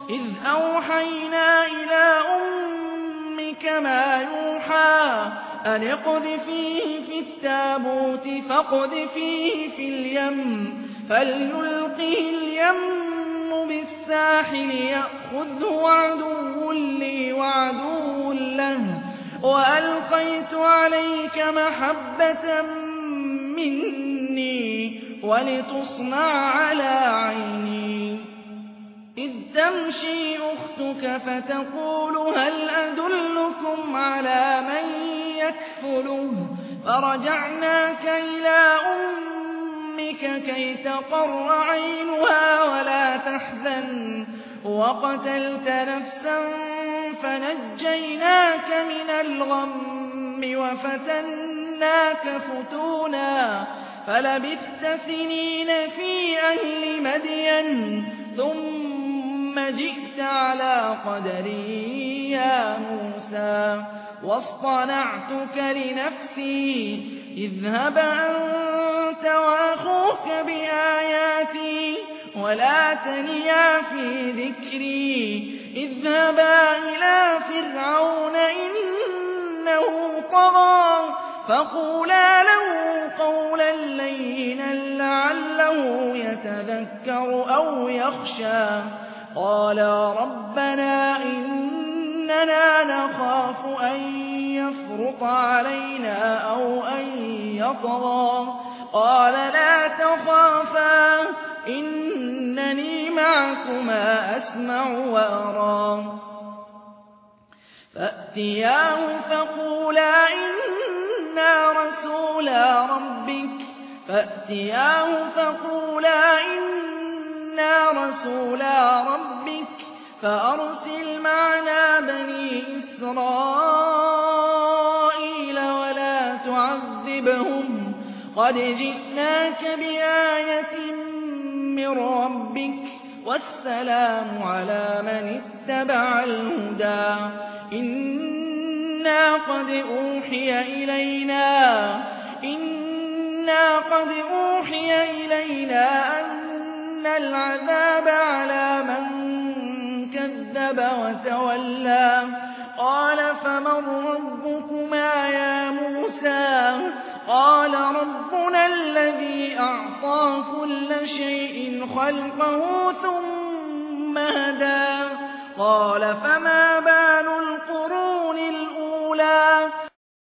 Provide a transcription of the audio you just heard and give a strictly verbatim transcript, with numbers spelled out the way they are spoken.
إذ أوحينا إلى أمك ما يوحى أن اقذفيه في التابوت فاقذفيه في اليم فليلقه اليم بالساحل يأخذه عدو لي وعدو له وألقيت عليك محبة مني ولتصنع على عيني إذ تمشي أختك فتقول هل أدلكم على من يكفله فرجعناك إلى أمك كي تقر عينها ولا تحزن وقتلت نفسا فنجيناك من الغم وفتناك فتونا فلبثت سنين في أهل مدين ثم جئت على قدري يا موسى واصطنعتك لنفسي اذهب أنت وأخوك بآياتي ولا تنيا في ذكري اذهبا إلى فرعون إنه طغى فقولا له قولا لينا لعله يتذكر أو يخشى قالا ربنا إننا نخاف أن يفرط علينا أو أن يطغى قال لا تخافا إنني معكما أسمع وأرى فأتياه فقولا إنا رسولا ربك فأتياه فقولا إنا رسولا ربك فأرسل معنا بني إسرائيل ولا تعذبهم قد جئناك بآية من ربك والسلام على من اتبع الهدى إنا قد أوحي إلينا إنا قد أوحي إلينا أن العذاب على من كذب وتولى قال فمن ربكما يا موسى قال ربنا الذي أعطى كل شيء خلقه ثم هدى قال فما بال